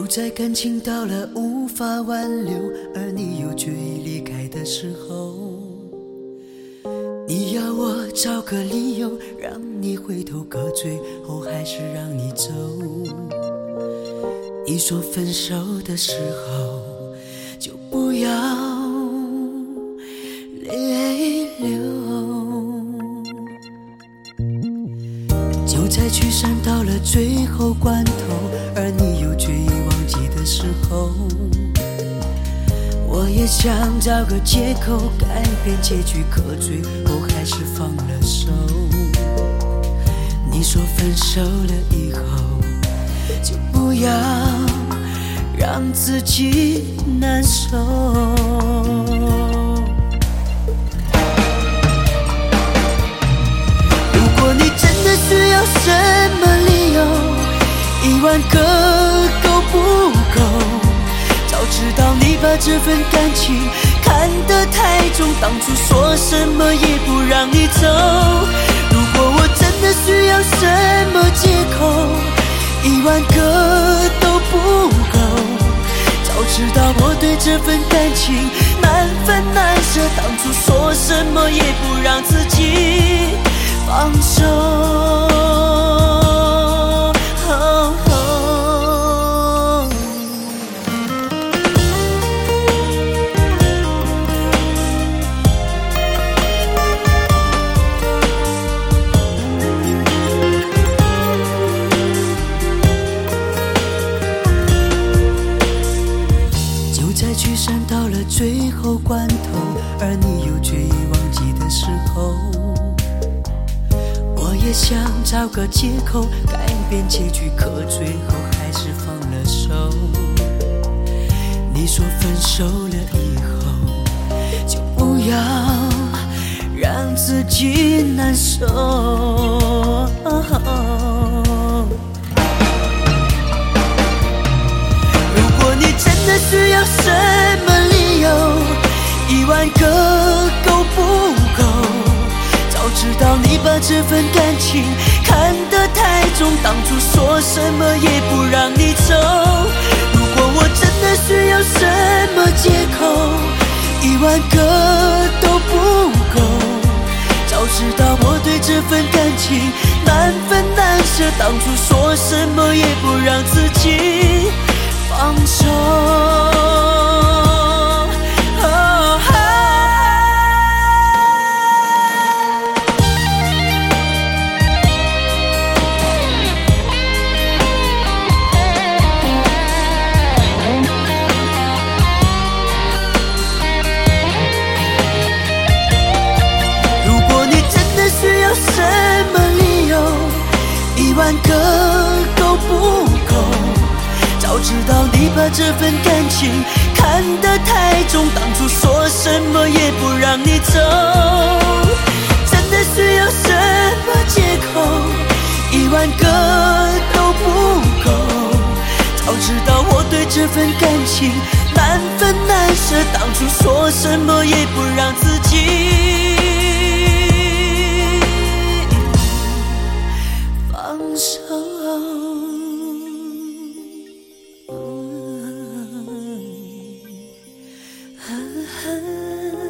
就在感情到了无法挽留，而你又决意离开的时候，你要我找个理由让你回头，可最后还是让你走。你说分手的时候就不要泪流，就在聚散到了最后关头，而你又决意忘记的时候，我也想找个借口改变结局，可最后还是放了手。你说分手了以后就不要让自己难受，如果你真的需要什么理由，10000个够不够？早知道你把这份感情看得太重，当初说什么也不让你走。如果我真的需要什么借口，10000个都不够。早知道我对这份感情难分难舍，当初说什么也不让自己放手。聚散到了最后关头，而你又决意忘记的时候，我也想找个借口改变结局，可最后还是放了手。你说分手了以后就不要让自己难受，如果你真的需要什么理由，10000个够不够？早知道你把这份感情看得太重，当初说什么也不让你走。如果我真的需要什么借口，10000个都不够。早知道我对这份感情难分难舍，当初说什么也不让自己放手。如果你真的需要什么理由，10000个都不够。早知道你把这份感情看得太重，当初说什么也不让你走。真的需要什么借口，10000个都不够。早知道我对这份感情难分难舍，当初说什么也不让自己放手。啊啊